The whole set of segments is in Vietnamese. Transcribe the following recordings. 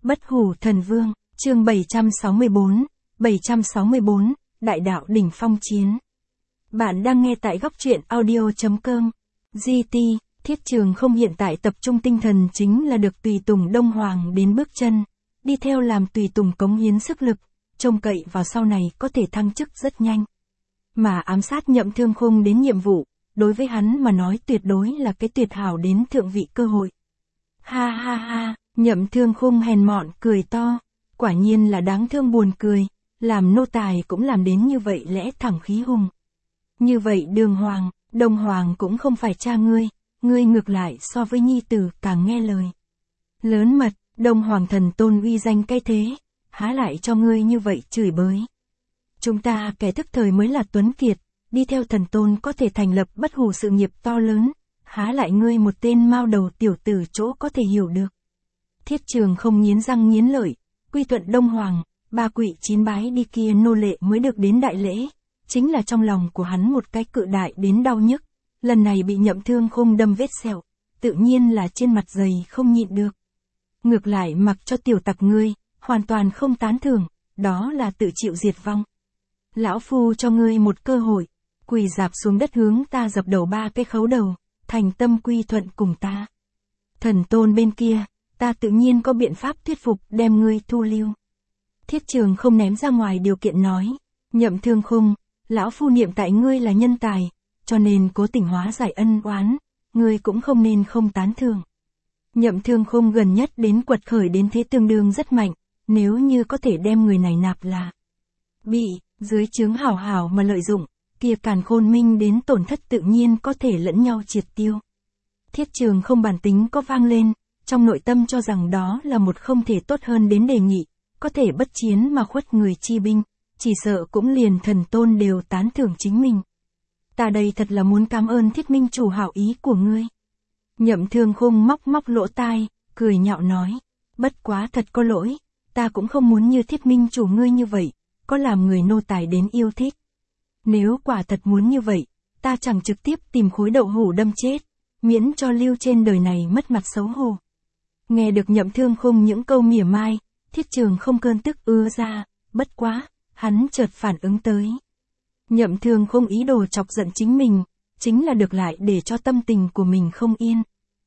Bất hủ thần vương, chương 764, Đại đạo đỉnh phong chiến. Bạn đang nghe tại góc truyện audio.com. GT, Thiết Trường Không hiện tại tập trung tinh thần chính là được tùy tùng Đông Hoàng đến bước chân, đi theo làm tùy tùng cống hiến sức lực, trông cậy vào sau này có thể thăng chức rất nhanh. Mà ám sát Nhậm Thương Khung đến nhiệm vụ, đối với hắn mà nói tuyệt đối là cái tuyệt hảo đến thượng vị cơ hội. Ha ha ha, Nhậm Thương Khung hèn mọn cười to, quả nhiên là đáng thương buồn cười, làm nô tài cũng làm đến như vậy lẽ thẳng khí hùng. Như vậy Đường Hoàng, Đông Hoàng cũng không phải cha ngươi ngược lại so với nhi tử càng nghe lời. Lớn mật, Đông Hoàng thần tôn uy danh cai thế, há lại cho ngươi như vậy chửi bới. Chúng ta kẻ thức thời mới là tuấn kiệt, đi theo thần tôn có thể thành lập bất hủ sự nghiệp to lớn, há lại ngươi một tên mao đầu tiểu tử chỗ có thể hiểu được. Thiết Trường Không nghiến răng nghiến lợi, quy thuận Đông Hoàng, ba quỵ chín bái đi kia nô lệ mới được đến đại lễ, chính là trong lòng của hắn một cái cự đại đến đau nhức, lần này bị Nhậm Thương Khung đâm vết sẹo, tự nhiên là trên mặt dày không nhịn được. Ngược lại mặc cho tiểu tặc ngươi, hoàn toàn không tán thưởng, đó là tự chịu diệt vong. Lão phu cho ngươi một cơ hội, quỳ rạp xuống đất hướng ta dập đầu ba cái khấu đầu, thành tâm quy thuận cùng ta. Thần tôn bên kia, ta tự nhiên có biện pháp thuyết phục đem ngươi thu lưu. Thiết Trường Không ném ra ngoài điều kiện nói, Nhậm Thương Khung, lão phu niệm tại ngươi là nhân tài, cho nên cố tình hóa giải ân oán, ngươi cũng không nên không tán thưởng. Nhậm Thương Khung gần nhất đến quật khởi đến thế tương đương rất mạnh, nếu như có thể đem người này nạp là bị dưới trướng hảo hảo mà lợi dụng, kia Càn Khôn Minh đến tổn thất tự nhiên có thể lẫn nhau triệt tiêu. Thiết Trường Không bản tính có vang lên, trong nội tâm cho rằng đó là một không thể tốt hơn đến đề nghị, có thể bất chiến mà khuất người chi binh, chỉ sợ cũng liền thần tôn đều tán thưởng chính mình. Ta đây thật là muốn cảm ơn Thiết Minh chủ hảo ý của ngươi. Nhậm Thương Khung móc lỗ tai, cười nhạo nói, bất quá thật có lỗi, ta cũng không muốn như Thiết Minh chủ ngươi như vậy, có làm người nô tài đến yêu thích. Nếu quả thật muốn như vậy, ta chẳng trực tiếp tìm khối đậu hũ đâm chết, miễn cho lưu trên đời này mất mặt xấu hổ. Nghe được Nhậm Thương Khung những câu mỉa mai, Thiết Trường Không cơn tức ứa ra, bất quá, hắn chợt phản ứng tới. Nhậm Thương Khung ý đồ chọc giận chính mình, chính là được lại để cho tâm tình của mình không yên.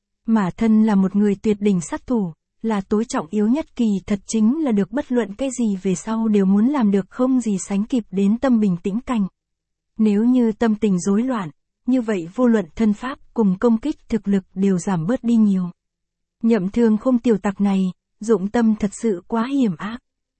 Mà thân là một người tuyệt đỉnh sát thủ, là tối trọng yếu nhất kỳ thật chính là được bất luận cái gì về sau đều muốn làm được không gì sánh kịp đến tâm bình tĩnh cảnh. Nếu như tâm tình rối loạn, như vậy vô luận thân pháp cùng công kích thực lực đều giảm bớt đi nhiều. Nhậm Thương Khung tiểu tặc này, dụng tâm thật sự quá hiểm ác.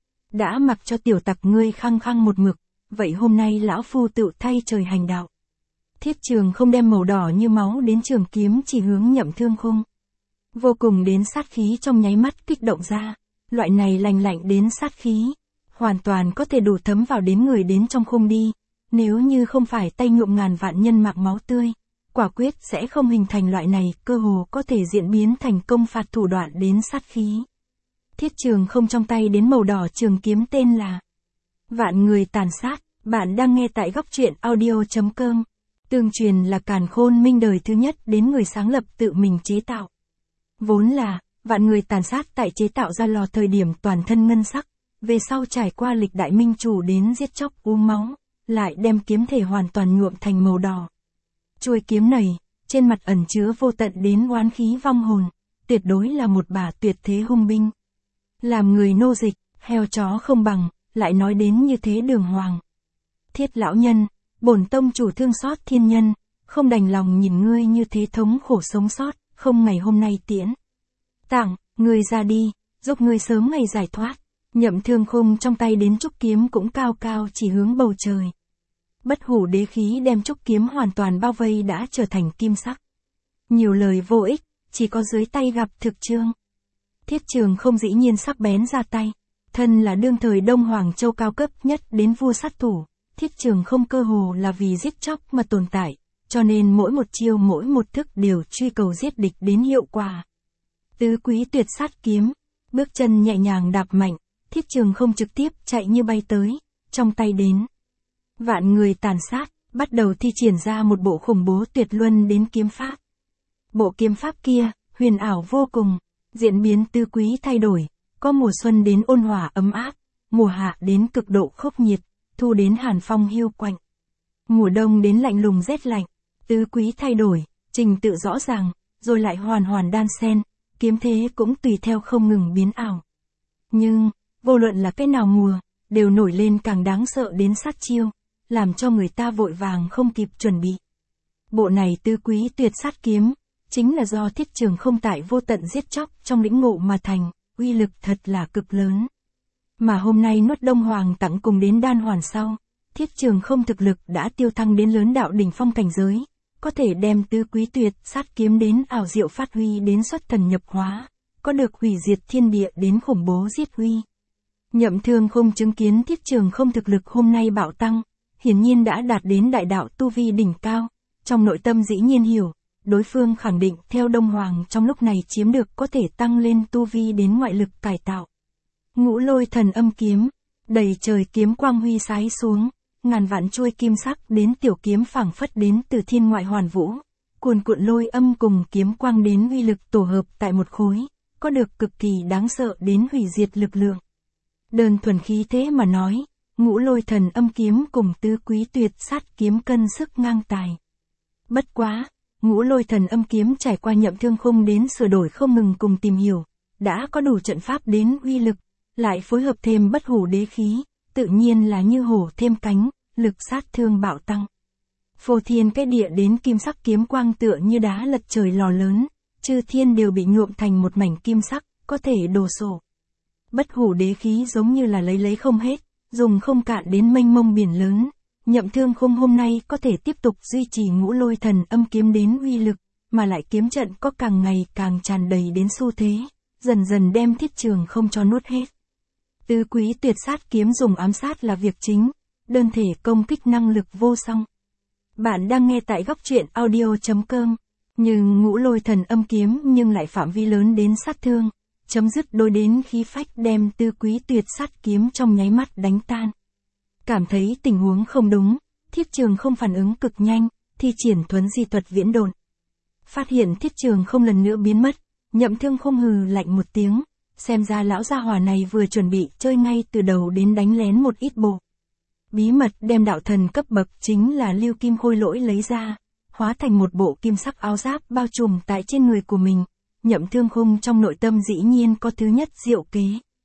Đã mặc cho tiểu tặc ngươi khăng khăng một mực, vậy hôm nay lão phu tự thay trời hành đạo. Thiết Trường Không đem màu đỏ như máu đến trường kiếm chỉ hướng Nhậm Thương Khung. Vô cùng đến sát khí trong nháy mắt kích động ra, loại này lành lạnh đến sát khí, hoàn toàn có thể đủ thấm vào đến người đến trong khung đi, nếu như không phải tay nhuộm ngàn vạn nhân mạc máu tươi, quả quyết sẽ không hình thành loại này, cơ hồ có thể diễn biến thành công phạt thủ đoạn đến sát khí. Thiết Trường Không trong tay đến màu đỏ trường kiếm tên là Vạn Người Tàn Sát, bạn đang nghe tại góc truyện audio.com. Tương truyền là Càn Khôn Minh đời thứ nhất đến người sáng lập tự mình chế tạo. Vốn là, Vạn Người Tàn Sát tại chế tạo ra lò thời điểm toàn thân ngân sắc, về sau trải qua lịch đại minh chủ đến giết chóc uống máu, lại đem kiếm thể hoàn toàn nhuộm thành màu đỏ. Chuôi kiếm này, trên mặt ẩn chứa vô tận đến oán khí vong hồn, tuyệt đối là một bả tuyệt thế hung binh. Làm người nô dịch, heo chó không bằng, lại nói đến như thế Đường Hoàng. Thiết lão nhân, bổn tông chủ thương xót thiên nhân, không đành lòng nhìn ngươi như thế thống khổ sống sót, không ngày hôm nay tiễn tặng ngươi ra đi, giúp ngươi sớm ngày giải thoát. Nhậm Thương Khung trong tay đến trúc kiếm cũng cao cao chỉ hướng bầu trời. Bất hủ đế khí đem trúc kiếm hoàn toàn bao vây đã trở thành kim sắc. Nhiều lời vô ích, chỉ có dưới tay gặp thực chương. Thiết Trường Không dĩ nhiên sắc bén ra tay, thân là đương thời Đông Hoàng Châu cao cấp nhất đến vua sát thủ, Thiết Trường Không cơ hồ là vì giết chóc mà tồn tại, cho nên mỗi một chiêu mỗi một thức đều truy cầu giết địch đến hiệu quả. Tứ quý tuyệt sát kiếm, bước chân nhẹ nhàng đạp mạnh, Thiết Trường Không trực tiếp chạy như bay tới, trong tay đến Vạn Người Tàn Sát, bắt đầu thi triển ra một bộ khủng bố tuyệt luân đến kiếm pháp. Bộ kiếm pháp kia, huyền ảo vô cùng, diễn biến tứ quý thay đổi, Có mùa xuân đến ôn hòa ấm áp, mùa hạ đến cực độ khốc nhiệt, thu đến hàn phong hiu quạnh. Mùa đông đến lạnh lùng rét lạnh, tứ quý thay đổi, trình tự rõ ràng, rồi lại hoàn hoàn đan xen, kiếm thế cũng tùy theo không ngừng biến ảo. Nhưng, vô luận là cái nào mùa, đều nổi lên càng đáng sợ đến sát chiêu, làm cho người ta vội vàng không kịp chuẩn bị. Bộ này tứ quý tuyệt sát kiếm, chính là do Thiết Trường Không tại vô tận giết chóc trong lĩnh ngộ mà thành, uy lực thật là cực lớn. Mà hôm nay nuốt Đông Hoàng tặng cùng đến đan hoàn sau, Thiết Trường Không thực lực đã tiêu thăng đến lớn đạo đỉnh phong cảnh giới, có thể đem tứ quý tuyệt sát kiếm đến ảo diệu phát huy đến xuất thần nhập hóa, có được hủy diệt thiên địa đến khủng bố giết huy. Nhậm Thương Khung chứng kiến Thiết Trường Không thực lực hôm nay bạo tăng, hiển nhiên đã đạt đến đại đạo tu vi đỉnh cao, trong nội tâm dĩ nhiên hiểu, đối phương khẳng định theo Đông Hoàng trong lúc này chiếm được có thể tăng lên tu vi đến ngoại lực cải tạo. Ngũ Lôi Thần Âm kiếm, đầy trời kiếm quang huy sái xuống, ngàn vạn chuôi kim sắc đến tiểu kiếm phảng phất đến từ thiên ngoại hoàn vũ, cuồn cuộn lôi âm cùng kiếm quang đến uy lực tổ hợp tại một khối, có được cực kỳ đáng sợ đến hủy diệt lực lượng. Đơn thuần khí thế mà nói, Ngũ Lôi Thần Âm kiếm cùng tứ quý tuyệt sát kiếm cân sức ngang tài. Bất quá, Ngũ Lôi Thần Âm kiếm trải qua Nhậm Thương Khung đến sửa đổi không ngừng cùng tìm hiểu, đã có đủ trận pháp đến uy lực, lại phối hợp thêm bất hủ đế khí, tự nhiên là như hổ thêm cánh, lực sát thương bạo tăng. Phô thiên cái địa đến kim sắc kiếm quang tựa như đá lật trời lò lớn, chư thiên đều bị nhuộm thành một mảnh kim sắc, có thể đổ sổ. Bất hủ đế khí giống như là lấy không hết, dùng không cạn đến mênh mông biển lớn. Nhậm Thương Khung hôm nay có thể tiếp tục duy trì Ngũ Lôi Thần Âm kiếm đến uy lực, mà lại kiếm trận có càng ngày càng tràn đầy đến xu thế, dần dần đem Thiết Trường Không cho nuốt hết. Tứ quý tuyệt sát kiếm dùng ám sát là việc chính, đơn thể công kích năng lực vô song. Bạn đang nghe tại góc truyện audio.com, nhưng Ngũ Lôi Thần Âm kiếm nhưng lại phạm vi lớn đến sát thương, chấm dứt đôi đến khí phách đem tứ quý tuyệt sát kiếm trong nháy mắt đánh tan. Cảm thấy tình huống không đúng, Thiết Trường Không phản ứng cực nhanh, thi triển thuấn di thuật viễn độn. Phát hiện Thiết Trường Không lần nữa biến mất, Nhậm Thương Khung hừ lạnh một tiếng, xem ra lão gia hỏa này vừa chuẩn bị chơi ngay từ đầu đến đánh lén một ít bộ. Bí mật đem đạo thần cấp bậc chính là Lưu Kim Khôi Lỗi lấy ra, hóa thành một bộ kim sắc áo giáp bao trùm tại trên người của mình. Nhậm Thương Khung trong nội tâm dĩ nhiên có thứ nhất diệu kế.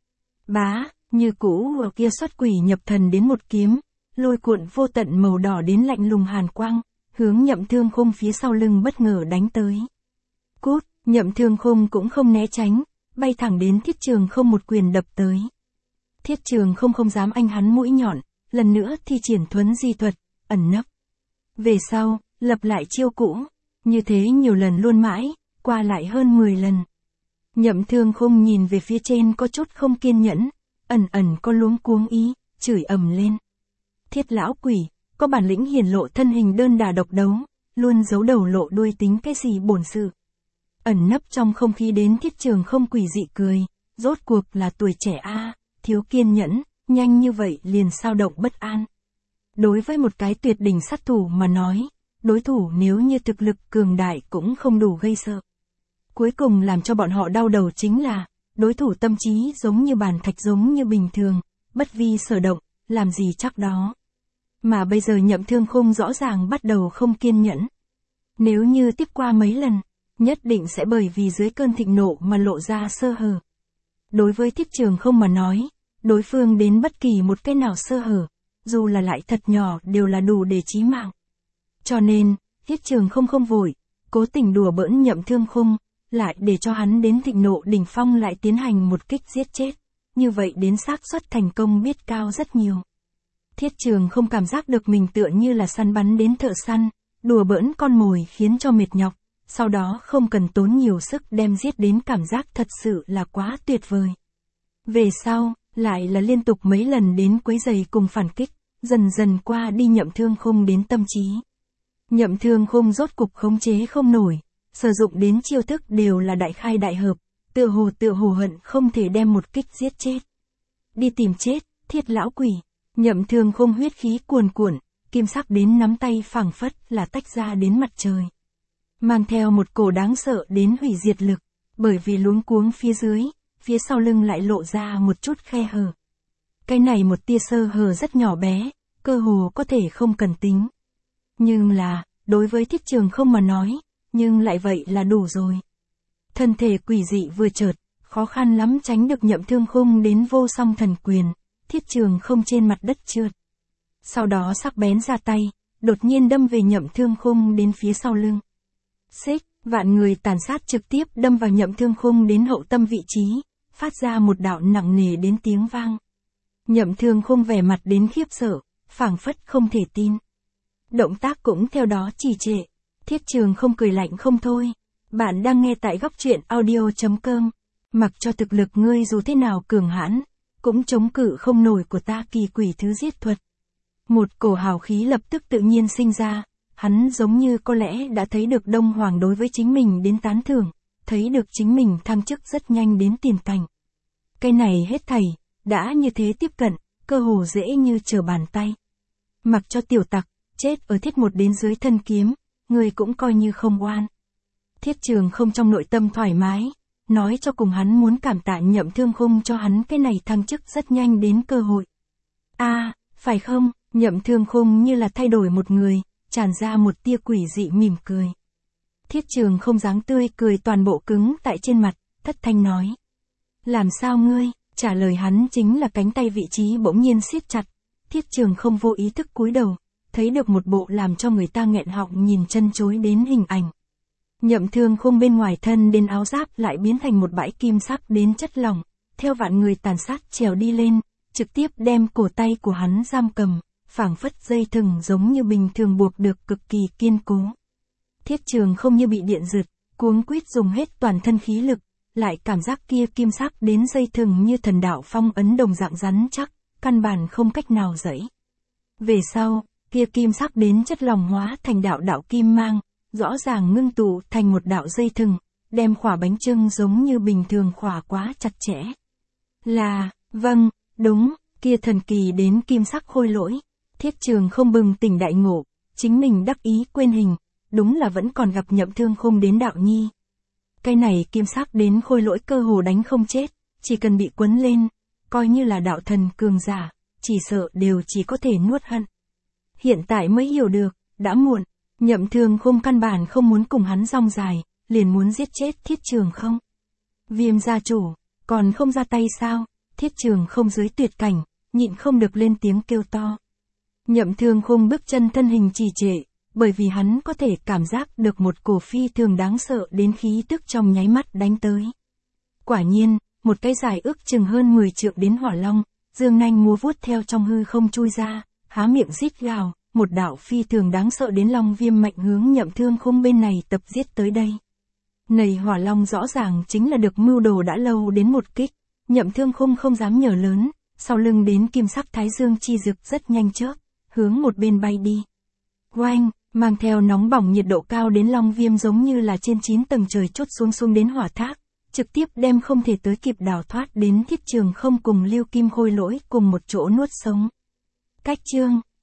Bá, như cũ ở kia xuất quỷ nhập thần đến một kiếm, lôi cuộn vô tận màu đỏ đến lạnh lùng hàn quang, hướng Nhậm Thương Khung phía sau lưng bất ngờ đánh tới. Cút, Nhậm Thương Khung cũng không né tránh, bay thẳng đến Thiết Trường Không một quyền đập tới. Thiết Trường Không không dám anh hắn mũi nhọn, lần nữa thi triển thuấn di thuật, ẩn nấp. Về sau, lập lại chiêu cũ, như thế nhiều lần luôn mãi, qua lại hơn 10 lần. Nhậm Thương Khung nhìn về phía trên có chút không kiên nhẫn, ẩn ẩn có luống cuống ý, chửi ầm lên. Thiết lão quỷ, có bản lĩnh hiển lộ thân hình đơn đà độc đấu, luôn giấu đầu lộ đuôi tính cái gì bổn sự. Ẩn nấp trong không khí đến Thiết Trường Không quỷ dị cười, rốt cuộc là tuổi trẻ thiếu kiên nhẫn, nhanh như vậy liền sao động bất an. Đối với một cái tuyệt đỉnh sát thủ mà nói, đối thủ nếu như thực lực cường đại cũng không đủ gây sợ. Cuối cùng làm cho bọn họ đau đầu chính là, đối thủ tâm trí giống như bàn thạch giống như bình thường, bất vi sở động, làm gì chắc đó. Mà bây giờ Nhậm Thương Khung rõ ràng bắt đầu không kiên nhẫn. Nếu như tiếp qua mấy lần, nhất định sẽ bởi vì dưới cơn thịnh nộ mà lộ ra sơ hở. Đối với Thiết Trường Không mà nói, đối phương đến bất kỳ một cái nào sơ hở, dù là lại thật nhỏ đều là đủ để chí mạng. Cho nên, Thiết Trường Không không vội, cố tình đùa bỡn Nhậm Thương Khung, lại để cho hắn đến thịnh nộ đỉnh phong lại tiến hành một kích giết chết, như vậy đến xác suất thành công biết cao rất nhiều. Thiết Trường Không cảm giác được mình tựa như là săn bắn đến thợ săn, đùa bỡn con mồi khiến cho mệt nhọc, sau đó không cần tốn nhiều sức đem giết đến cảm giác thật sự là quá tuyệt vời. Về sau, lại là liên tục mấy lần đến quấy giày cùng phản kích, dần dần qua đi Nhậm Thương Khung đến tâm trí. Nhậm Thương Khung rốt cục khống chế không nổi, sử dụng đến chiêu thức đều là đại khai đại hợp, tựa hồ hận không thể đem một kích giết chết. Đi tìm chết, Thiết lão quỷ. Nhậm Thương Khung huyết khí cuồn cuộn, kim sắc đến nắm tay phảng phất là tách ra đến mặt trời. Mang theo một cổ đáng sợ đến hủy diệt lực, bởi vì luống cuống phía dưới, phía sau lưng lại lộ ra một chút khe hở. Cái này một tia sơ hở rất nhỏ bé, cơ hồ có thể không cần tính. Nhưng là, đối với Thiết Trường Không mà nói, nhưng lại vậy là đủ rồi. Thân thể quỷ dị vừa chợt, khó khăn lắm tránh được Nhậm Thương Khung đến vô song thần quyền, Thiết Trường Không trên mặt đất trượt. Sau đó sắc bén ra tay, đột nhiên đâm về Nhậm Thương Khung đến phía sau lưng. Xích, vạn người tàn sát trực tiếp đâm vào Nhậm Thương Khung đến hậu tâm vị trí, phát ra một đạo nặng nề đến tiếng vang. Nhậm Thương Khung vẻ mặt đến khiếp sợ, phảng phất không thể tin. Động tác cũng theo đó trì trệ. Thiết Trường Không cười lạnh không thôi. Bạn đang nghe tại góc truyện audio.com. Mặc cho thực lực ngươi dù thế nào cường hãn, cũng chống cự không nổi của ta kỳ quỷ thứ giết thuật. Một cổ hào khí lập tức tự nhiên sinh ra, hắn giống như có lẽ đã thấy được Đông Hoàng đối với chính mình đến tán thưởng, thấy được chính mình thăng chức rất nhanh đến tiền cảnh. Cái này hết thảy, đã như thế tiếp cận, cơ hồ dễ như trở bàn tay. Mặc cho tiểu tặc, chết ở Thiết Một đến dưới thân kiếm, người cũng coi như không oan. Thiết Trường Không trong nội tâm thoải mái, nói cho cùng hắn muốn cảm tạ Nhậm Thương Khung cho hắn cái này thăng chức rất nhanh đến cơ hội. Phải không, Nhậm Thương Khung như là thay đổi một người, tràn ra một tia quỷ dị mỉm cười. Thiết Trường Không dáng tươi cười toàn bộ cứng tại trên mặt, thất thanh nói. Làm sao ngươi, trả lời hắn chính là cánh tay vị trí bỗng nhiên siết chặt. Thiết Trường Không vô ý thức cúi đầu, thấy được một bộ làm cho người ta nghẹn họng nhìn chân chối đến hình ảnh. Nhậm Thương Khung bên ngoài thân đến áo giáp lại biến thành một bãi kim sắc đến chất lỏng, theo vạn người tàn sát trèo đi lên, trực tiếp đem cổ tay của hắn giam cầm, phảng phất dây thừng giống như bình thường buộc được cực kỳ kiên cố. Thiết Trường Không như bị điện giật, cuống quýt dùng hết toàn thân khí lực, lại cảm giác kia kim sắc đến dây thừng như thần đạo phong ấn đồng dạng rắn chắc, căn bản không cách nào giãy. Về sau, kia kim sắc đến chất lỏng hóa thành đạo đạo kim mang, rõ ràng ngưng tụ thành một đạo dây thừng, đem khỏa bánh chưng giống như bình thường khỏa quá chặt chẽ. Vâng, đúng, kia thần kỳ đến kim sắc khôi lỗi. Thiết Trường Không bừng tỉnh đại ngộ, chính mình đắc ý quên hình, đúng là vẫn còn gặp Nhậm Thương Khung đến đạo nhi. Cái này kim sắc đến khôi lỗi cơ hồ đánh không chết, chỉ cần bị quấn lên, coi như là đạo thần cường giả, chỉ sợ đều chỉ có thể nuốt hận. Hiện tại mới hiểu được, đã muộn, Nhậm Thương Khung căn bản không muốn cùng hắn rong dài, liền muốn giết chết Thiết Trường Không. Viêm gia chủ, còn không ra tay sao? Thiết Trường Không dưới tuyệt cảnh, nhịn không được lên tiếng kêu to. Nhậm Thương Khung bước chân thân hình trì trệ, bởi vì hắn có thể cảm giác được một cổ phi thường đáng sợ đến khí tức trong nháy mắt đánh tới. Quả nhiên, một cái dài ước chừng hơn 10 trượng đến hỏa long, dương nanh múa vuốt theo trong hư không chui ra, há miệng rít gào, một đạo phi thường đáng sợ đến long viêm mạnh hướng Nhậm Thương Khung bên này tập giết tới đây. Này hỏa long rõ ràng chính là được mưu đồ đã lâu đến một kích, Nhậm Thương Khung không dám nhờ lớn, sau lưng đến kim sắc thái dương chi rực rất nhanh chớp, hướng một bên bay đi. Oanh, mang theo nóng bỏng nhiệt độ cao đến long viêm giống như là trên 9 tầng trời chốt xuống đến hỏa thác, trực tiếp đem không thể tới kịp đào thoát đến Thiết Trường Không cùng Lưu Kim khôi lỗi cùng một chỗ nuốt sống. Cách chương